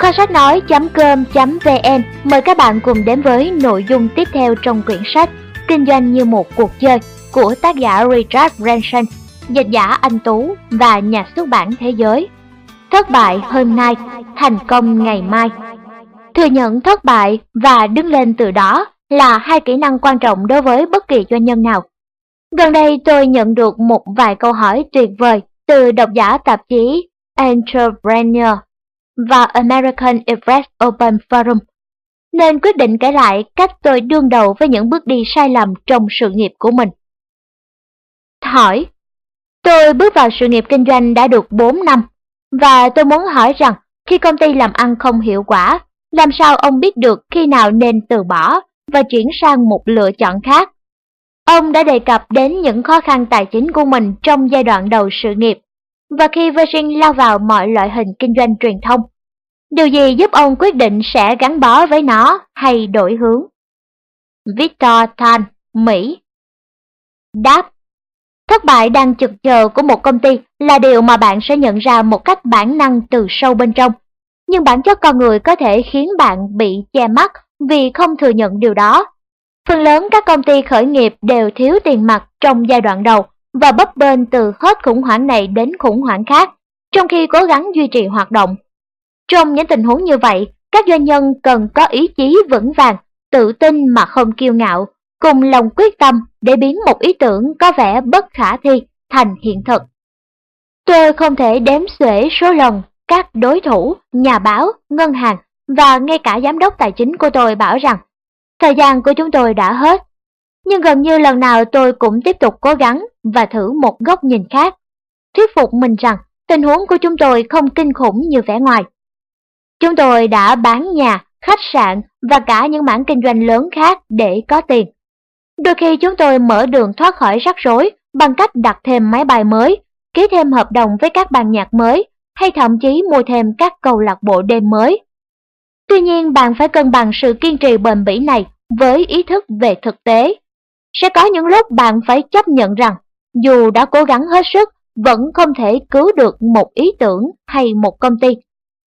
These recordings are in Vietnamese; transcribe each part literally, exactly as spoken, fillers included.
Kho sách nói chấm com chấm vn mời các bạn cùng đến với nội dung tiếp theo trong quyển sách Kinh doanh như một cuộc chơi của tác giả Richard Branson, dịch giả Anh Tú và nhà xuất bản Thế Giới. Thất bại hôm nay, thành công ngày mai. Thừa nhận thất bại và đứng lên từ đó là hai kỹ năng quan trọng đối với bất kỳ doanh nhân nào. Gần đây tôi nhận được một vài câu hỏi tuyệt vời từ độc giả tạp chí Entrepreneur và American Express Open Forum, nên quyết định kể lại cách tôi đương đầu với những bước đi sai lầm trong sự nghiệp của mình. Hỏi: tôi bước vào sự nghiệp kinh doanh đã được bốn năm, và tôi muốn hỏi rằng khi công ty làm ăn không hiệu quả, làm sao ông biết được khi nào nên từ bỏ và chuyển sang một lựa chọn khác? Ông đã đề cập đến những khó khăn tài chính của mình trong giai đoạn đầu sự nghiệp, và khi Virgin lao vào mọi loại hình kinh doanh truyền thông. Điều gì giúp ông quyết định sẽ gắn bó với nó hay đổi hướng? Victor Tan, Mỹ. Đáp: thất bại đang chực chờ của một công ty là điều mà bạn sẽ nhận ra một cách bản năng từ sâu bên trong. Nhưng bản chất con người có thể khiến bạn bị che mắt vì không thừa nhận điều đó. Phần lớn các công ty khởi nghiệp đều thiếu tiền mặt trong giai đoạn đầu và bấp bênh từ hết khủng hoảng này đến khủng hoảng khác, trong khi cố gắng duy trì hoạt động. Trong những tình huống như vậy, các doanh nhân cần có ý chí vững vàng, tự tin mà không kiêu ngạo, cùng lòng quyết tâm để biến một ý tưởng có vẻ bất khả thi thành hiện thực. Tôi không thể đếm xuể số lần các đối thủ, nhà báo, ngân hàng và ngay cả giám đốc tài chính của tôi bảo rằng thời gian của chúng tôi đã hết. Nhưng gần như lần nào tôi cũng tiếp tục cố gắng và thử một góc nhìn khác, thuyết phục mình rằng tình huống của chúng tôi không kinh khủng như vẻ ngoài. Chúng tôi đã bán nhà, khách sạn và cả những mảng kinh doanh lớn khác để có tiền. Đôi khi chúng tôi mở đường thoát khỏi rắc rối bằng cách đặt thêm máy bay mới, ký thêm hợp đồng với các ban nhạc mới, hay thậm chí mua thêm các câu lạc bộ đêm mới. Tuy nhiên, bạn phải cân bằng sự kiên trì bền bỉ này với ý thức về thực tế. Sẽ có những lúc bạn phải chấp nhận rằng dù đã cố gắng hết sức, vẫn không thể cứu được một ý tưởng hay một công ty.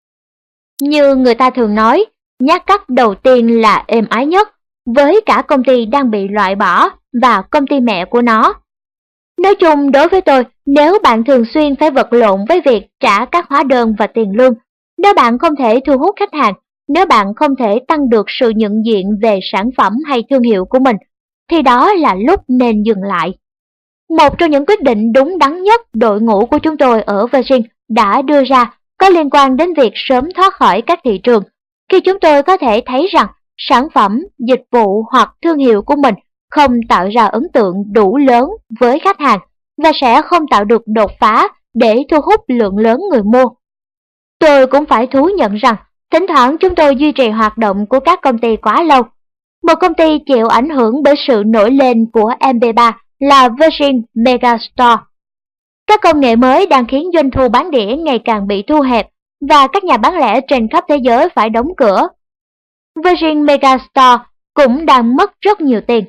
Như người ta thường nói, nhát cắt đầu tiên là êm ái nhất, với cả công ty đang bị loại bỏ và công ty mẹ của nó. Nói chung, đối với tôi, nếu bạn thường xuyên phải vật lộn với việc trả các hóa đơn và tiền lương, nếu bạn không thể thu hút khách hàng, nếu bạn không thể tăng được sự nhận diện về sản phẩm hay thương hiệu của mình, thì đó là lúc nên dừng lại. Một trong những quyết định đúng đắn nhất đội ngũ của chúng tôi ở Virgin đã đưa ra có liên quan đến việc sớm thoát khỏi các thị trường, khi chúng tôi có thể thấy rằng sản phẩm, dịch vụ hoặc thương hiệu của mình không tạo ra ấn tượng đủ lớn với khách hàng và sẽ không tạo được đột phá để thu hút lượng lớn người mua. Tôi cũng phải thú nhận rằng thỉnh thoảng chúng tôi duy trì hoạt động của các công ty quá lâu. Một công ty chịu ảnh hưởng bởi sự nổi lên của em pê ba là Virgin Megastore. Các công nghệ mới đang khiến doanh thu bán đĩa ngày càng bị thu hẹp và các nhà bán lẻ trên khắp thế giới phải đóng cửa. Virgin Megastore cũng đang mất rất nhiều tiền.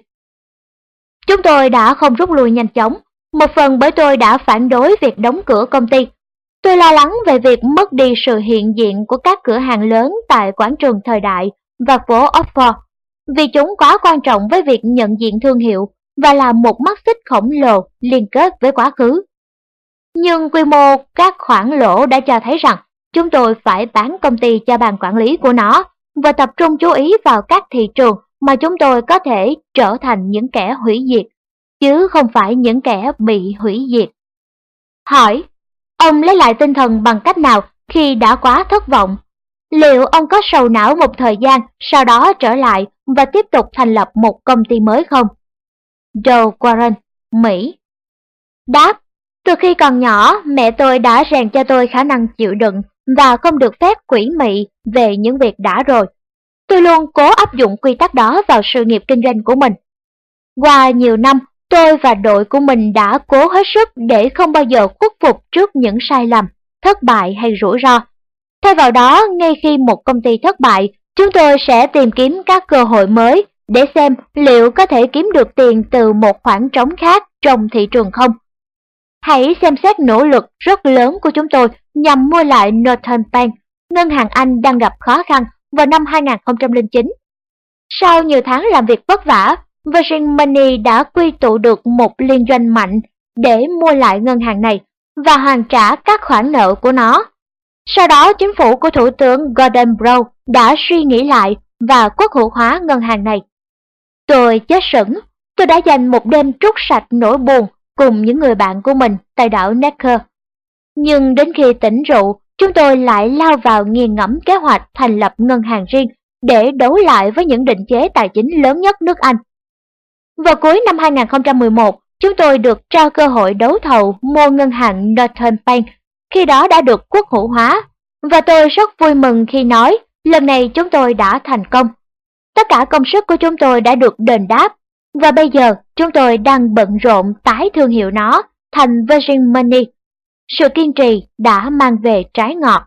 Chúng tôi đã không rút lui nhanh chóng, một phần bởi tôi đã phản đối việc đóng cửa công ty. Tôi lo lắng về việc mất đi sự hiện diện của các cửa hàng lớn tại quảng trường Thời Đại và phố Oxford, vì chúng quá quan trọng với việc nhận diện thương hiệu và là một mắt xích khổng lồ liên kết với quá khứ. Nhưng quy mô các khoản lỗ đã cho thấy rằng chúng tôi phải bán công ty cho ban quản lý của nó và tập trung chú ý vào các thị trường mà chúng tôi có thể trở thành những kẻ hủy diệt, chứ không phải những kẻ bị hủy diệt. Hỏi: ông lấy lại tinh thần bằng cách nào khi đã quá thất vọng? Liệu ông có sầu não một thời gian, sau đó trở lại và tiếp tục thành lập một công ty mới không? Joe Warren, Mỹ. Đáp: từ khi còn nhỏ, mẹ tôi đã rèn cho tôi khả năng chịu đựng và không được phép quỷ mị về những việc đã rồi. Tôi luôn cố áp dụng quy tắc đó vào sự nghiệp kinh doanh của mình. Qua nhiều năm, tôi và đội của mình đã cố hết sức để không bao giờ khuất phục trước những sai lầm, thất bại hay rủi ro. Thay vào đó, ngay khi một công ty thất bại, chúng tôi sẽ tìm kiếm các cơ hội mới để xem liệu có thể kiếm được tiền từ một khoảng trống khác trong thị trường không. Hãy xem xét nỗ lực rất lớn của chúng tôi nhằm mua lại Northern Bank, ngân hàng Anh đang gặp khó khăn vào năm hai nghìn không trăm lẻ chín. Sau nhiều tháng làm việc vất vả, Virgin Money đã quy tụ được một liên doanh mạnh để mua lại ngân hàng này và hoàn trả các khoản nợ của nó. Sau đó, chính phủ của Thủ tướng Gordon Brown đã suy nghĩ lại và quốc hữu hóa ngân hàng này. Tôi chết sững, tôi đã dành một đêm trút sạch nỗi buồn cùng những người bạn của mình tại đảo Necker. Nhưng đến khi tỉnh rượu, chúng tôi lại lao vào nghiền ngẫm kế hoạch thành lập ngân hàng riêng để đấu lại với những định chế tài chính lớn nhất nước Anh. Vào cuối năm hai nghìn không trăm mười một, chúng tôi được trao cơ hội đấu thầu mua ngân hàng Northern Bank, khi đó đã được quốc hữu hóa, và tôi rất vui mừng khi nói lần này chúng tôi đã thành công. Tất cả công sức của chúng tôi đã được đền đáp, và bây giờ chúng tôi đang bận rộn tái thương hiệu nó thành Virgin Money. Sự kiên trì đã mang về trái ngọt.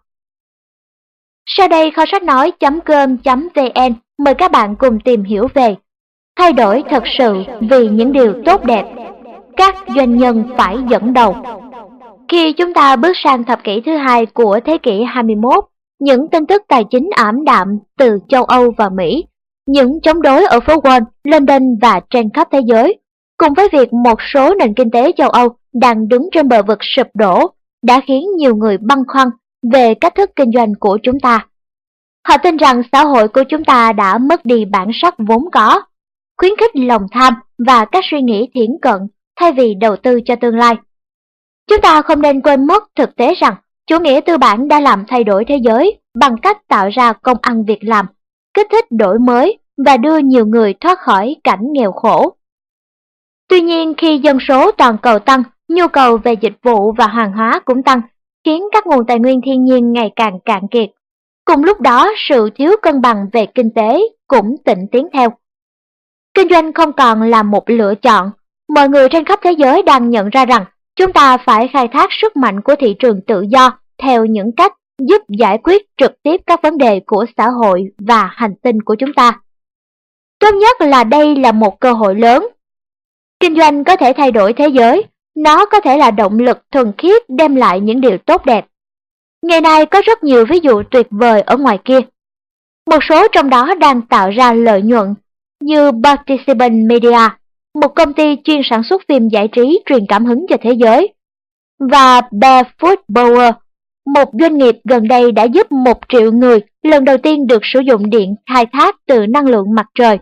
Sau đây kho sách nói chấm com chấm vn mời các bạn cùng tìm hiểu về thay đổi thật sự vì những điều tốt đẹp. Các doanh nhân phải dẫn đầu. Khi chúng ta bước sang thập kỷ thứ hai của thế kỷ hai mươi mốt, những tin tức tài chính ảm đạm từ châu Âu và Mỹ, những chống đối ở phố Wall, London và trên khắp thế giới, cùng với việc một số nền kinh tế châu Âu đang đứng trên bờ vực sụp đổ, đã khiến nhiều người băn khoăn về cách thức kinh doanh của chúng ta. Họ tin rằng xã hội của chúng ta đã mất đi bản sắc vốn có, khuyến khích lòng tham và các suy nghĩ thiển cận thay vì đầu tư cho tương lai. Chúng ta không nên quên mất thực tế rằng chủ nghĩa tư bản đã làm thay đổi thế giới bằng cách tạo ra công ăn việc làm, kích thích đổi mới và đưa nhiều người thoát khỏi cảnh nghèo khổ. Tuy nhiên, khi dân số toàn cầu tăng, nhu cầu về dịch vụ và hàng hóa cũng tăng, khiến các nguồn tài nguyên thiên nhiên ngày càng cạn kiệt. Cùng lúc đó, sự thiếu cân bằng về kinh tế cũng tịnh tiến theo. Kinh doanh không còn là một lựa chọn. Mọi người trên khắp thế giới đang nhận ra rằng chúng ta phải khai thác sức mạnh của thị trường tự do theo những cách giúp giải quyết trực tiếp các vấn đề của xã hội và hành tinh của chúng ta. Tốt nhất là đây là một cơ hội lớn. Kinh doanh có thể thay đổi thế giới, nó có thể là động lực thuần khiết đem lại những điều tốt đẹp. Ngày nay có rất nhiều ví dụ tuyệt vời ở ngoài kia. Một số trong đó đang tạo ra lợi nhuận, như Participant Media, một công ty chuyên sản xuất phim giải trí truyền cảm hứng cho thế giới, và Barefoot Power, một doanh nghiệp gần đây đã giúp một triệu người lần đầu tiên được sử dụng điện khai thác từ năng lượng mặt trời.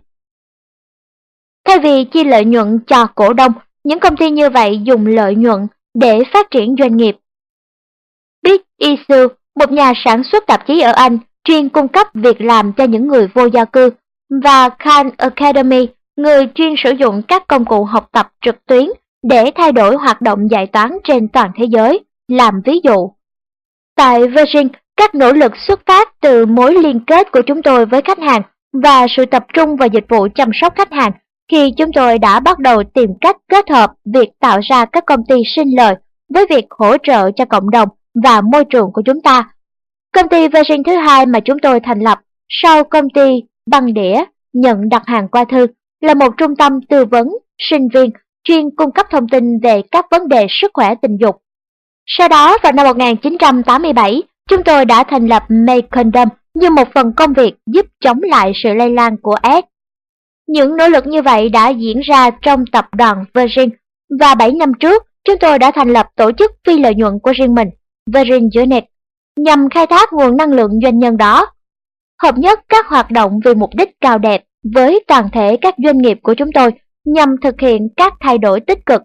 Thay vì chia lợi nhuận cho cổ đông, những công ty như vậy dùng lợi nhuận để phát triển doanh nghiệp. Big Issue, một nhà sản xuất tạp chí ở Anh, chuyên cung cấp việc làm cho những người vô gia cư, và Khan Academy, người chuyên sử dụng các công cụ học tập trực tuyến để thay đổi hoạt động dạy toán trên toàn thế giới, làm ví dụ. Tại Virgin, các nỗ lực xuất phát từ mối liên kết của chúng tôi với khách hàng và sự tập trung vào dịch vụ chăm sóc khách hàng khi chúng tôi đã bắt đầu tìm cách kết hợp việc tạo ra các công ty sinh lời với việc hỗ trợ cho cộng đồng và môi trường của chúng ta. Công ty Virgin thứ hai mà chúng tôi thành lập sau công ty băng đĩa nhận đặt hàng qua thư là một trung tâm tư vấn sinh viên chuyên cung cấp thông tin về các vấn đề sức khỏe tình dục. Sau đó, vào năm một nghìn chín trăm tám mươi bảy, chúng tôi đã thành lập May Condom như một phần công việc giúp chống lại sự lây lan của AIDS. Những nỗ lực như vậy đã diễn ra trong tập đoàn Virgin, và bảy năm trước, chúng tôi đã thành lập tổ chức phi lợi nhuận của riêng mình, Virgin Unit, nhằm khai thác nguồn năng lượng doanh nhân đó, hợp nhất các hoạt động vì mục đích cao đẹp với toàn thể các doanh nghiệp của chúng tôi nhằm thực hiện các thay đổi tích cực.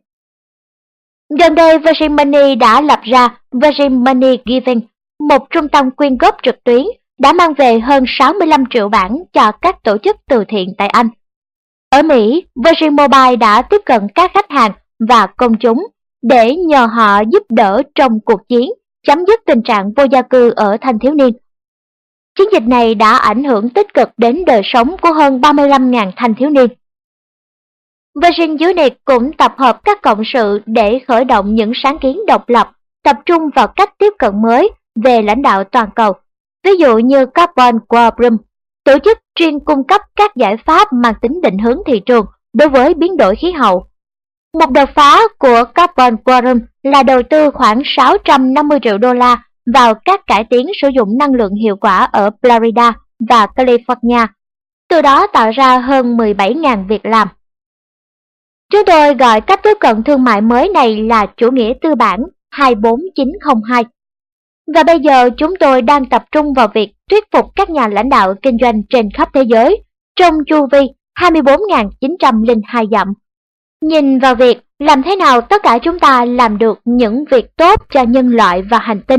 Gần đây, Virgin Money đã lập ra Virgin Money Giving, một trung tâm quyên góp trực tuyến đã mang về hơn sáu mươi lăm triệu bảng cho các tổ chức từ thiện tại Anh. Ở Mỹ, Virgin Mobile đã tiếp cận các khách hàng và công chúng để nhờ họ giúp đỡ trong cuộc chiến chấm dứt tình trạng vô gia cư ở thanh thiếu niên. Chiến dịch này đã ảnh hưởng tích cực đến đời sống của hơn ba mươi lăm nghìn thanh thiếu niên. Virgin Unit cũng tập hợp các cộng sự để khởi động những sáng kiến độc lập, tập trung vào cách tiếp cận mới về lãnh đạo toàn cầu, ví dụ như Carbon War Room, tổ chức chuyên cung cấp các giải pháp mang tính định hướng thị trường đối với biến đổi khí hậu. Một đột phá của Carbon War Room là đầu tư khoảng sáu trăm năm mươi triệu đô la vào các cải tiến sử dụng năng lượng hiệu quả ở Florida và California, từ đó tạo ra hơn mười bảy nghìn việc làm. Chúng tôi gọi cách tiếp cận thương mại mới này là chủ nghĩa tư bản hai bốn chín không hai. Và bây giờ chúng tôi đang tập trung vào việc thuyết phục các nhà lãnh đạo kinh doanh trên khắp thế giới trong chu vi hai mươi bốn nghìn chín trăm lẻ hai dặm. Nhìn vào việc làm thế nào tất cả chúng ta làm được những việc tốt cho nhân loại và hành tinh.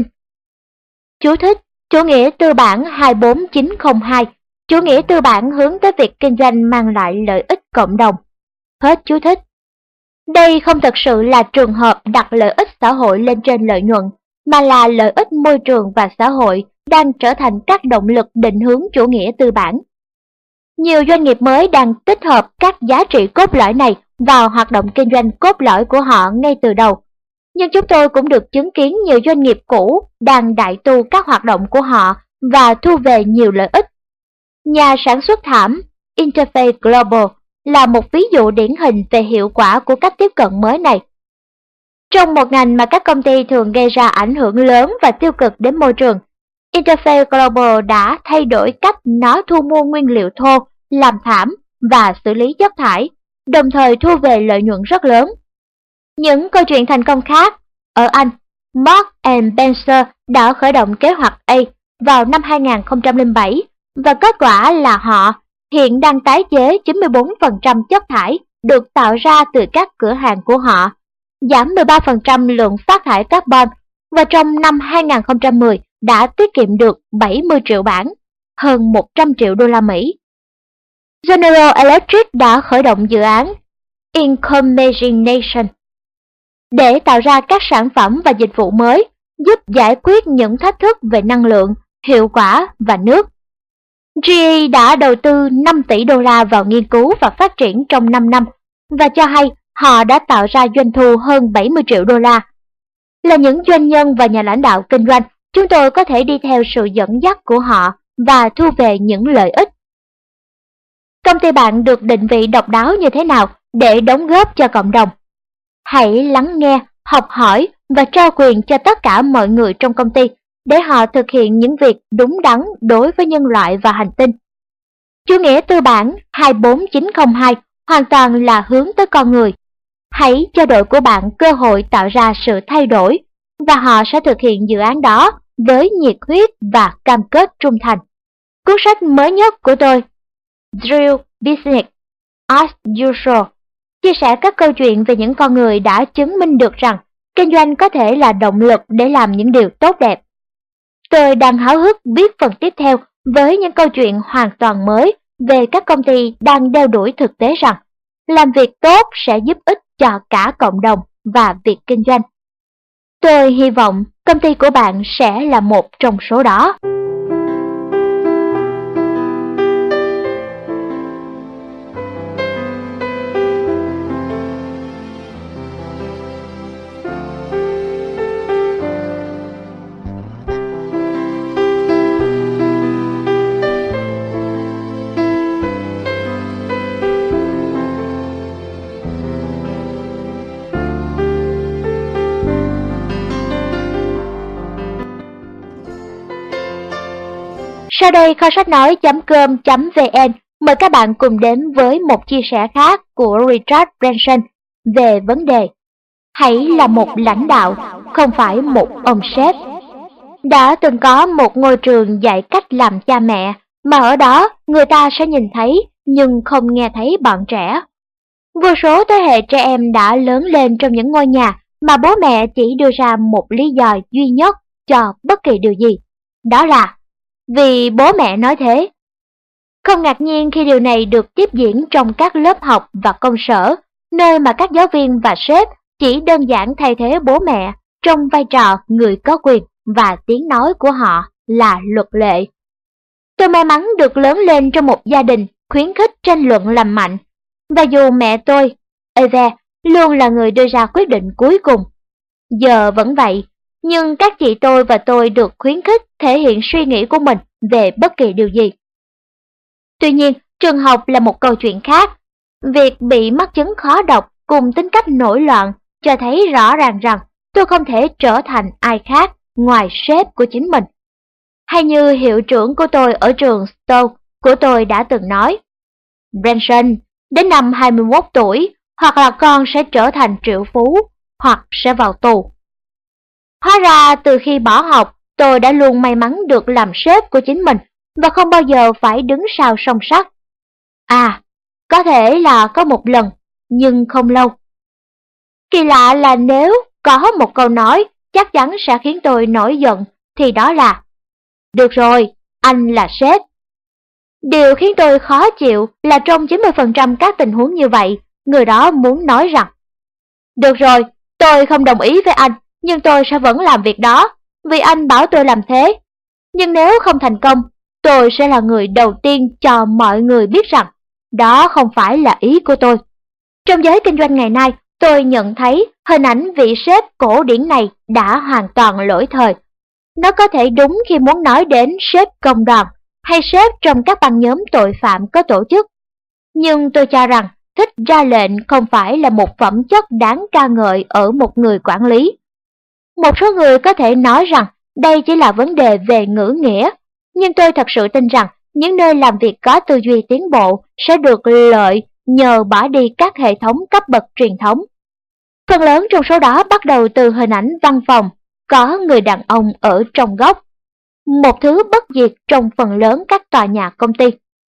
Chú thích: chủ nghĩa tư bản hai bốn chín không hai, chủ nghĩa tư bản hướng tới việc kinh doanh mang lại lợi ích cộng đồng. Hết chú thích. Đây không thực sự là trường hợp đặt lợi ích xã hội lên trên lợi nhuận, mà là lợi ích môi trường và xã hội đang trở thành các động lực định hướng chủ nghĩa tư bản. Nhiều doanh nghiệp mới đang tích hợp các giá trị cốt lõi này vào hoạt động kinh doanh cốt lõi của họ ngay từ đầu. Nhưng chúng tôi cũng được chứng kiến nhiều doanh nghiệp cũ đang đại tu các hoạt động của họ và thu về nhiều lợi ích. Nhà sản xuất thảm Interface Global là một ví dụ điển hình về hiệu quả của cách tiếp cận mới này. Trong một ngành mà các công ty thường gây ra ảnh hưởng lớn và tiêu cực đến môi trường, Interface Global đã thay đổi cách nó thu mua nguyên liệu thô, làm thảm và xử lý chất thải, đồng thời thu về lợi nhuận rất lớn. Những câu chuyện thành công khác, ở Anh, Marks and Spencer đã khởi động kế hoạch A vào năm hai nghìn không trăm lẻ bảy và kết quả là họ hiện đang tái chế chín mươi bốn phần trăm chất thải được tạo ra từ các cửa hàng của họ, giảm mười ba phần trăm lượng phát thải carbon và trong năm hai nghìn không trăm mười đã tiết kiệm được bảy mươi triệu bảng, hơn một trăm triệu đô la Mỹ. General Electric đã khởi động dự án Incomagination để tạo ra các sản phẩm và dịch vụ mới giúp giải quyết những thách thức về năng lượng, hiệu quả và nước. giê e đã đầu tư năm tỷ đô la vào nghiên cứu và phát triển trong năm năm và cho hay họ đã tạo ra doanh thu hơn bảy mươi triệu đô la. Là những doanh nhân và nhà lãnh đạo kinh doanh, chúng tôi có thể đi theo sự dẫn dắt của họ và thu về những lợi ích. Công ty bạn được định vị độc đáo như thế nào để đóng góp cho cộng đồng? Hãy lắng nghe, học hỏi và trao quyền cho tất cả mọi người trong công ty để họ thực hiện những việc đúng đắn đối với nhân loại và hành tinh. Chủ nghĩa tư bản hai bốn chín không hai hoàn toàn là hướng tới con người. Hãy cho đội của bạn cơ hội tạo ra sự thay đổi và họ sẽ thực hiện dự án đó với nhiệt huyết và cam kết trung thành. Cuốn sách mới nhất của tôi, Drill Business as Usual, chia sẻ các câu chuyện về những con người đã chứng minh được rằng kinh doanh có thể là động lực để làm những điều tốt đẹp. Tôi đang háo hức viết phần tiếp theo với những câu chuyện hoàn toàn mới về các công ty đang đeo đuổi thực tế rằng làm việc tốt sẽ giúp ích cho cả cộng đồng và việc kinh doanh. Tôi hy vọng công ty của bạn sẽ là một trong số đó. Sau đây kho sách nói chấm com chấm vn mời các bạn cùng đến với một chia sẻ khác của Richard Branson về vấn đề hãy là một lãnh đạo, không phải một ông sếp. Đã từng có một ngôi trường dạy cách làm cha mẹ mà ở đó người ta sẽ nhìn thấy nhưng không nghe thấy bọn trẻ. Vô số thế hệ trẻ em đã lớn lên trong những ngôi nhà mà bố mẹ chỉ đưa ra một lý do duy nhất cho bất kỳ điều gì, đó là vì bố mẹ nói thế. Không ngạc nhiên khi điều này được tiếp diễn trong các lớp học và công sở, nơi mà các giáo viên và sếp chỉ đơn giản thay thế bố mẹ trong vai trò người có quyền và tiếng nói của họ là luật lệ. Tôi may mắn được lớn lên trong một gia đình khuyến khích tranh luận làm mạnh, và dù mẹ tôi, Eve, luôn là người đưa ra quyết định cuối cùng. Giờ vẫn vậy, nhưng các chị tôi và tôi được khuyến khích thể hiện suy nghĩ của mình về bất kỳ điều gì. Tuy nhiên, trường học là một câu chuyện khác. Việc bị mắc chứng khó đọc cùng tính cách nổi loạn cho thấy rõ ràng rằng tôi không thể trở thành ai khác ngoài sếp của chính mình. Hay như hiệu trưởng của tôi ở trường Stowe của tôi đã từng nói, Branson, đến năm hai mươi mốt tuổi, hoặc là con sẽ trở thành triệu phú, hoặc sẽ vào tù. Hóa ra từ khi bỏ học, tôi đã luôn may mắn được làm sếp của chính mình và không bao giờ phải đứng sau song sắt. À, có thể là có một lần, nhưng không lâu. Kỳ lạ là nếu có một câu nói chắc chắn sẽ khiến tôi nổi giận, thì đó là được rồi, anh là sếp. Điều khiến tôi khó chịu là trong chín mươi phần trăm các tình huống như vậy, người đó muốn nói rằng được rồi, tôi không đồng ý với anh, nhưng tôi sẽ vẫn làm việc đó, vì anh bảo tôi làm thế. Nhưng nếu không thành công, tôi sẽ là người đầu tiên cho mọi người biết rằng đó không phải là ý của tôi. Trong giới kinh doanh ngày nay, tôi nhận thấy hình ảnh vị sếp cổ điển này đã hoàn toàn lỗi thời. Nó có thể đúng khi muốn nói đến sếp công đoàn hay sếp trong các băng nhóm tội phạm có tổ chức. Nhưng tôi cho rằng thích ra lệnh không phải là một phẩm chất đáng ca ngợi ở một người quản lý. Một số người có thể nói rằng đây chỉ là vấn đề về ngữ nghĩa, nhưng tôi thật sự tin rằng những nơi làm việc có tư duy tiến bộ sẽ được lợi nhờ bỏ đi các hệ thống cấp bậc truyền thống. Phần lớn trong số đó bắt đầu từ hình ảnh văn phòng, có người đàn ông ở trong góc, một thứ bất diệt trong phần lớn các tòa nhà công ty.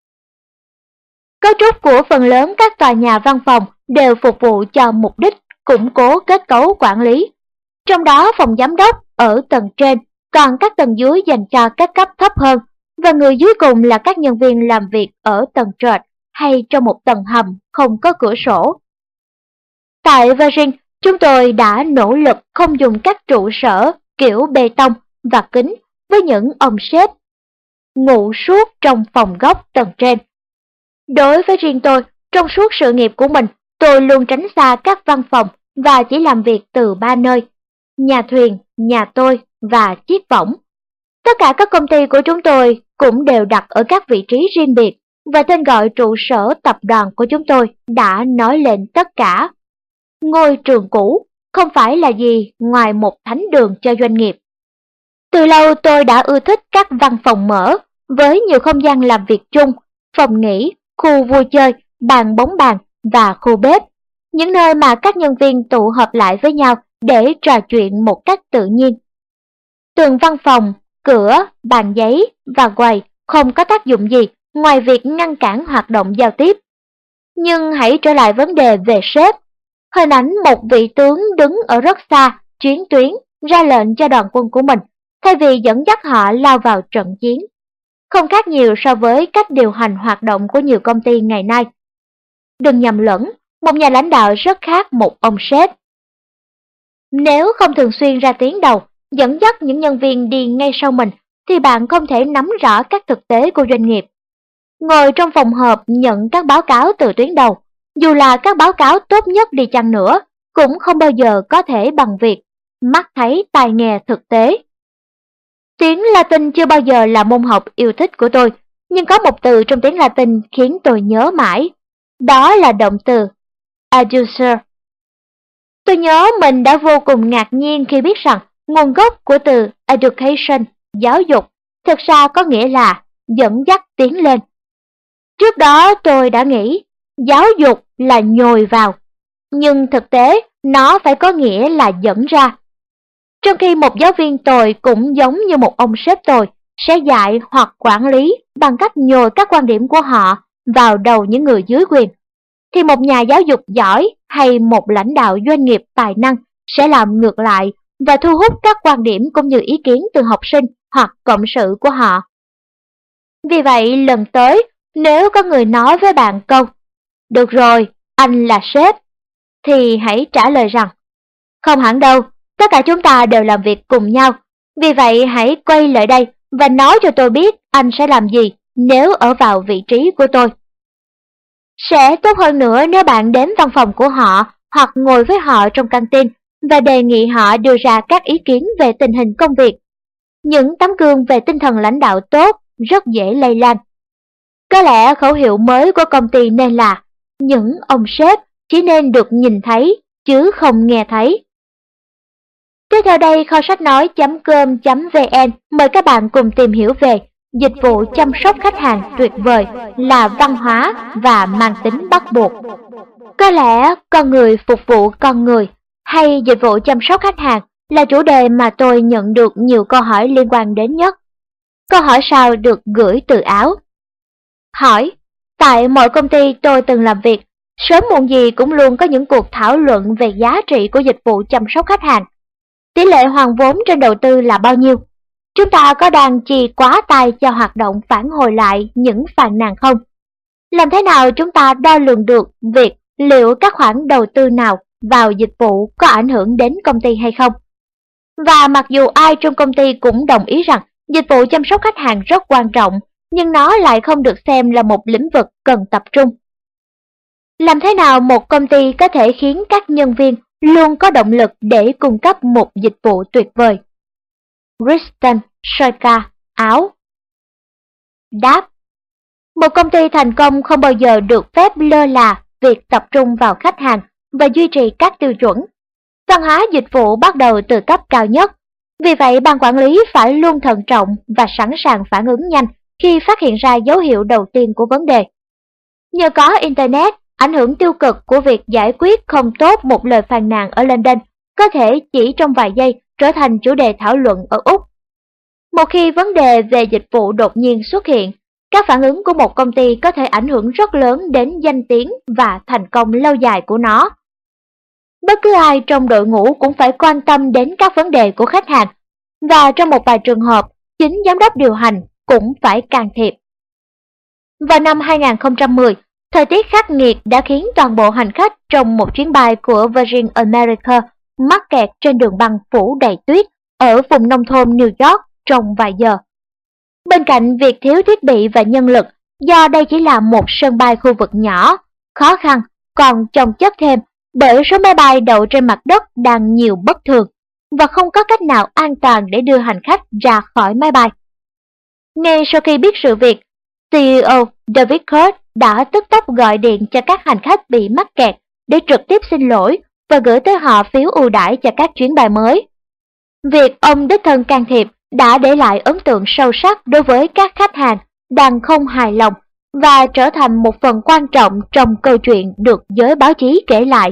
Cấu trúc của phần lớn các tòa nhà văn phòng đều phục vụ cho mục đích củng cố kết cấu quản lý. Trong đó phòng giám đốc ở tầng trên, còn các tầng dưới dành cho các cấp thấp hơn, và người dưới cùng là các nhân viên làm việc ở tầng trệt hay trong một tầng hầm không có cửa sổ. Tại Virgin, chúng tôi đã nỗ lực không dùng các trụ sở kiểu bê tông và kính với những ông sếp ngủ suốt trong phòng góc tầng trên. Đối với riêng tôi, trong suốt sự nghiệp của mình, tôi luôn tránh xa các văn phòng và chỉ làm việc từ ba nơi: nhà thuyền, nhà tôi và chiếc võng. Tất cả các công ty của chúng tôi cũng đều đặt ở các vị trí riêng biệt, và tên gọi trụ sở tập đoàn của chúng tôi đã nói lên tất cả. Ngôi trường cũ không phải là gì ngoài một thánh đường cho doanh nghiệp. Từ lâu tôi đã ưa thích các văn phòng mở, với nhiều không gian làm việc chung, phòng nghỉ, khu vui chơi, bàn bóng bàn và khu bếp, những nơi mà các nhân viên tụ họp lại với nhau để trò chuyện một cách tự nhiên. Tường văn phòng, cửa, bàn giấy và quầy không có tác dụng gì ngoài việc ngăn cản hoạt động giao tiếp. Nhưng hãy trở lại vấn đề về sếp. Hình ảnh một vị tướng đứng ở rất xa, chuyến tuyến, ra lệnh cho đoàn quân của mình, thay vì dẫn dắt họ lao vào trận chiến. Không khác nhiều so với cách điều hành hoạt động của nhiều công ty ngày nay. Đừng nhầm lẫn, một nhà lãnh đạo rất khác một ông sếp. Nếu không thường xuyên ra tiếng đầu, dẫn dắt những nhân viên đi ngay sau mình, thì bạn không thể nắm rõ các thực tế của doanh nghiệp. Ngồi trong phòng họp nhận các báo cáo từ tuyến đầu, dù là các báo cáo tốt nhất đi chăng nữa, cũng không bao giờ có thể bằng việc mắt thấy tai nghe thực tế. Tiếng Latin chưa bao giờ là môn học yêu thích của tôi, nhưng có một từ trong tiếng Latin khiến tôi nhớ mãi. Đó là động từ adducer. Tôi nhớ mình đã vô cùng ngạc nhiên khi biết rằng nguồn gốc của từ education, giáo dục, thực ra có nghĩa là dẫn dắt tiến lên. Trước đó tôi đã nghĩ giáo dục là nhồi vào, nhưng thực tế nó phải có nghĩa là dẫn ra. Trong khi một giáo viên tồi cũng giống như một ông sếp tồi, sẽ dạy hoặc quản lý bằng cách nhồi các quan điểm của họ vào đầu những người dưới quyền, thì một nhà giáo dục giỏi hay một lãnh đạo doanh nghiệp tài năng sẽ làm ngược lại và thu hút các quan điểm cũng như ý kiến từ học sinh hoặc cộng sự của họ. Vì vậy, lần tới, nếu có người nói với bạn câu "Được rồi, anh là sếp", thì hãy trả lời rằng "Không hẳn đâu, tất cả chúng ta đều làm việc cùng nhau, vì vậy hãy quay lại đây và nói cho tôi biết anh sẽ làm gì nếu ở vào vị trí của tôi." Sẽ tốt hơn nữa nếu bạn đến văn phòng của họ hoặc ngồi với họ trong căng tin và đề nghị họ đưa ra các ý kiến về tình hình công việc. Những tấm gương về tinh thần lãnh đạo tốt rất dễ lây lan. Có lẽ khẩu hiệu mới của công ty nên là những ông sếp chỉ nên được nhìn thấy chứ không nghe thấy. Tiếp theo đây, kho sách nói chấm com chấm vn mời các bạn cùng tìm hiểu về dịch vụ chăm sóc khách hàng tuyệt vời là văn hóa và mang tính bắt buộc. Có lẽ con người phục vụ con người hay dịch vụ chăm sóc khách hàng là chủ đề mà tôi nhận được nhiều câu hỏi liên quan đến nhất. Câu hỏi sau được gửi từ Áo. Hỏi, tại mọi công ty tôi từng làm việc, sớm muộn gì cũng luôn có những cuộc thảo luận về giá trị của dịch vụ chăm sóc khách hàng. Tỷ lệ hoàn vốn trên đầu tư là bao nhiêu? Chúng ta có đang chi quá tay cho hoạt động phản hồi lại những phàn nàn không? Làm thế nào chúng ta đo lường được việc liệu các khoản đầu tư nào vào dịch vụ có ảnh hưởng đến công ty hay không? Và mặc dù ai trong công ty cũng đồng ý rằng dịch vụ chăm sóc khách hàng rất quan trọng, nhưng nó lại không được xem là một lĩnh vực cần tập trung. Làm thế nào một công ty có thể khiến các nhân viên luôn có động lực để cung cấp một dịch vụ tuyệt vời? Kristen Soika, Áo. Đáp: một công ty thành công không bao giờ được phép lơ là việc tập trung vào khách hàng và duy trì các tiêu chuẩn. Văn hóa dịch vụ bắt đầu từ cấp cao nhất. Vì vậy, ban quản lý phải luôn thận trọng và sẵn sàng phản ứng nhanh khi phát hiện ra dấu hiệu đầu tiên của vấn đề. Nhờ có Internet, ảnh hưởng tiêu cực của việc giải quyết không tốt một lời phàn nàn ở London có thể chỉ trong vài giây trở thành chủ đề thảo luận ở Úc. Một khi vấn đề về dịch vụ đột nhiên xuất hiện, các phản ứng của một công ty có thể ảnh hưởng rất lớn đến danh tiếng và thành công lâu dài của nó. Bất cứ ai trong đội ngũ cũng phải quan tâm đến các vấn đề của khách hàng, và trong một vài trường hợp, chính giám đốc điều hành cũng phải can thiệp. Vào năm hai nghìn không trăm mười, thời tiết khắc nghiệt đã khiến toàn bộ hành khách trong một chuyến bay của Virgin America mắc kẹt trên đường băng phủ đầy tuyết ở vùng nông thôn New York trong vài giờ. Bên cạnh việc thiếu thiết bị và nhân lực, do đây chỉ là một sân bay khu vực nhỏ, khó khăn còn chồng chất thêm bởi số máy bay đậu trên mặt đất đang nhiều bất thường và không có cách nào an toàn để đưa hành khách ra khỏi máy bay. Ngay sau khi biết sự việc, xê e ô David Kurt đã tức tốc gọi điện cho các hành khách bị mắc kẹt để trực tiếp xin lỗi và gửi tới họ phiếu ưu đãi cho các chuyến bay mới. Việc ông đích thân can thiệp đã để lại ấn tượng sâu sắc đối với các khách hàng đang không hài lòng và trở thành một phần quan trọng trong câu chuyện được giới báo chí kể lại.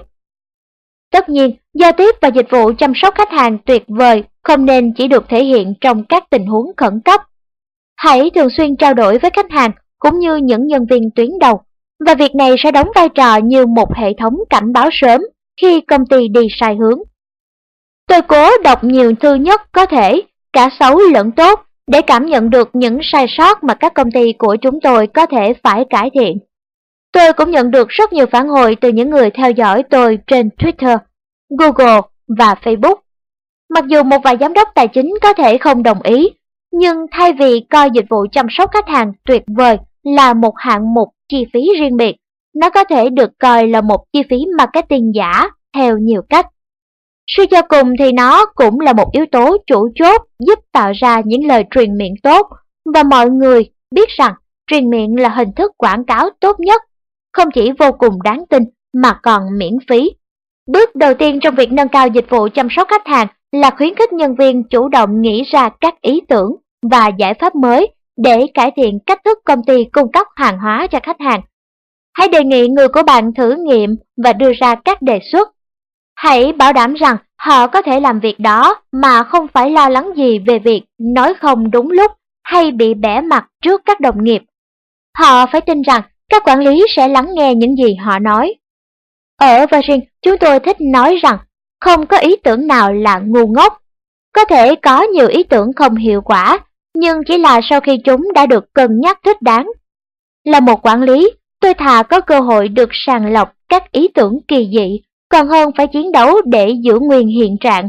Tất nhiên, giao tiếp và dịch vụ chăm sóc khách hàng tuyệt vời không nên chỉ được thể hiện trong các tình huống khẩn cấp. Hãy thường xuyên trao đổi với khách hàng cũng như những nhân viên tuyến đầu, và việc này sẽ đóng vai trò như một hệ thống cảnh báo sớm khi công ty đi sai hướng. Tôi cố đọc nhiều thư nhất có thể, cả xấu lẫn tốt, để cảm nhận được những sai sót mà các công ty của chúng tôi có thể phải cải thiện. Tôi cũng nhận được rất nhiều phản hồi từ những người theo dõi tôi trên Twitter, Google và Facebook. Mặc dù một vài giám đốc tài chính có thể không đồng ý, nhưng thay vì coi dịch vụ chăm sóc khách hàng tuyệt vời là một hạng mục chi phí riêng biệt, nó có thể được coi là một chi phí marketing giả theo nhiều cách. Suy cho cùng thì nó cũng là một yếu tố chủ chốt giúp tạo ra những lời truyền miệng tốt, và mọi người biết rằng truyền miệng là hình thức quảng cáo tốt nhất, không chỉ vô cùng đáng tin mà còn miễn phí. Bước đầu tiên trong việc nâng cao dịch vụ chăm sóc khách hàng là khuyến khích nhân viên chủ động nghĩ ra các ý tưởng và giải pháp mới để cải thiện cách thức công ty cung cấp hàng hóa cho khách hàng. Hãy đề nghị người của bạn thử nghiệm và đưa ra các đề xuất. Hãy bảo đảm rằng họ có thể làm việc đó mà không phải lo lắng gì về việc nói không đúng lúc hay bị bẽ mặt trước các đồng nghiệp. Họ phải tin rằng các quản lý sẽ lắng nghe những gì họ nói. Ở Virgin, chúng tôi thích nói rằng không có ý tưởng nào là ngu ngốc. Có thể có nhiều ý tưởng không hiệu quả, nhưng chỉ là sau khi chúng đã được cân nhắc thích đáng. Là một quản lý, tôi thà có cơ hội được sàng lọc các ý tưởng kỳ dị, còn hơn phải chiến đấu để giữ nguyên hiện trạng.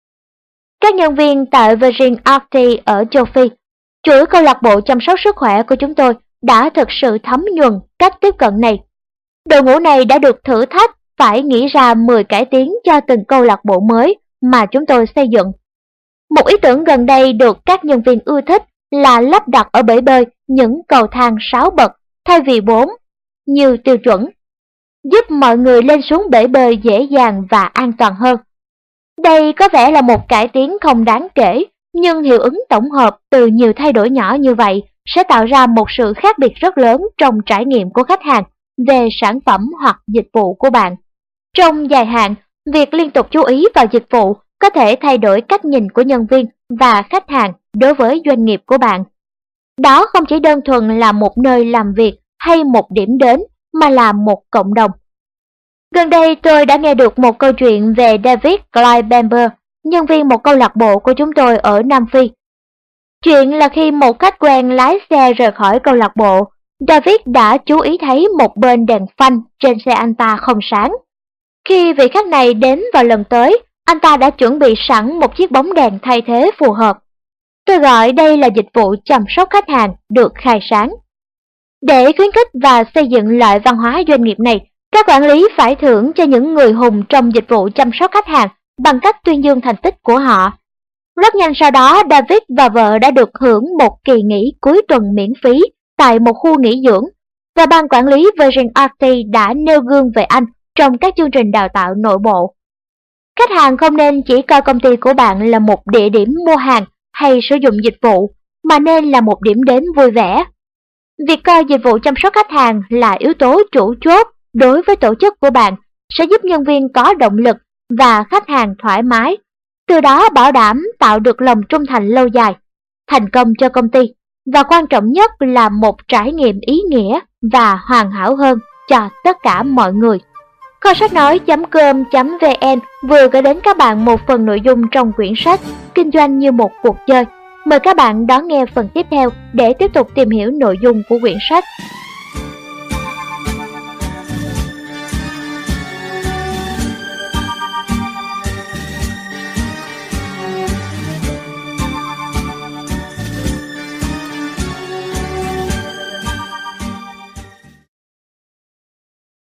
Các nhân viên tại Virgin Active ở châu Phi, chuỗi câu lạc bộ chăm sóc sức khỏe của chúng tôi, đã thực sự thấm nhuần cách tiếp cận này. Đội ngũ này đã được thử thách phải nghĩ ra mười cải tiến cho từng câu lạc bộ mới mà chúng tôi xây dựng. Một ý tưởng gần đây được các nhân viên ưa thích là lắp đặt ở bể bơi những cầu thang sáu bậc thay vì bốn, như tiêu chuẩn, giúp mọi người lên xuống bể bơi dễ dàng và an toàn hơn. Đây có vẻ là một cải tiến không đáng kể, nhưng hiệu ứng tổng hợp từ nhiều thay đổi nhỏ như vậy sẽ tạo ra một sự khác biệt rất lớn trong trải nghiệm của khách hàng về sản phẩm hoặc dịch vụ của bạn. Trong dài hạn, việc liên tục chú ý vào dịch vụ có thể thay đổi cách nhìn của nhân viên và khách hàng đối với doanh nghiệp của bạn. Đó không chỉ đơn thuần là một nơi làm việc hay một điểm đến, mà là một cộng đồng. Gần đây tôi đã nghe được một câu chuyện về David Kleinbember, nhân viên một câu lạc bộ của chúng tôi ở Nam Phi. Chuyện là khi một khách quen lái xe rời khỏi câu lạc bộ, David đã chú ý thấy một bên đèn phanh trên xe anh ta không sáng. Khi vị khách này đến vào lần tới, anh ta đã chuẩn bị sẵn một chiếc bóng đèn thay thế phù hợp. Tôi gọi đây là dịch vụ chăm sóc khách hàng được khai sáng. Để khuyến khích và xây dựng loại văn hóa doanh nghiệp này, các quản lý phải thưởng cho những người hùng trong dịch vụ chăm sóc khách hàng bằng cách tuyên dương thành tích của họ. Rất nhanh sau đó, David và vợ đã được hưởng một kỳ nghỉ cuối tuần miễn phí tại một khu nghỉ dưỡng, và ban quản lý Virgin Active đã nêu gương về anh trong các chương trình đào tạo nội bộ. Khách hàng không nên chỉ coi công ty của bạn là một địa điểm mua hàng hay sử dụng dịch vụ, mà nên là một điểm đến vui vẻ. Việc coi dịch vụ chăm sóc khách hàng là yếu tố chủ chốt đối với tổ chức của bạn sẽ giúp nhân viên có động lực và khách hàng thoải mái, từ đó bảo đảm tạo được lòng trung thành lâu dài, thành công cho công ty, và quan trọng nhất là một trải nghiệm ý nghĩa và hoàn hảo hơn cho tất cả mọi người. Kho sách nói chấm com chấm vn vừa gửi đến các bạn một phần nội dung trong quyển sách Kinh doanh như một cuộc chơi. Mời các bạn đón nghe phần tiếp theo để tiếp tục tìm hiểu nội dung của quyển sách.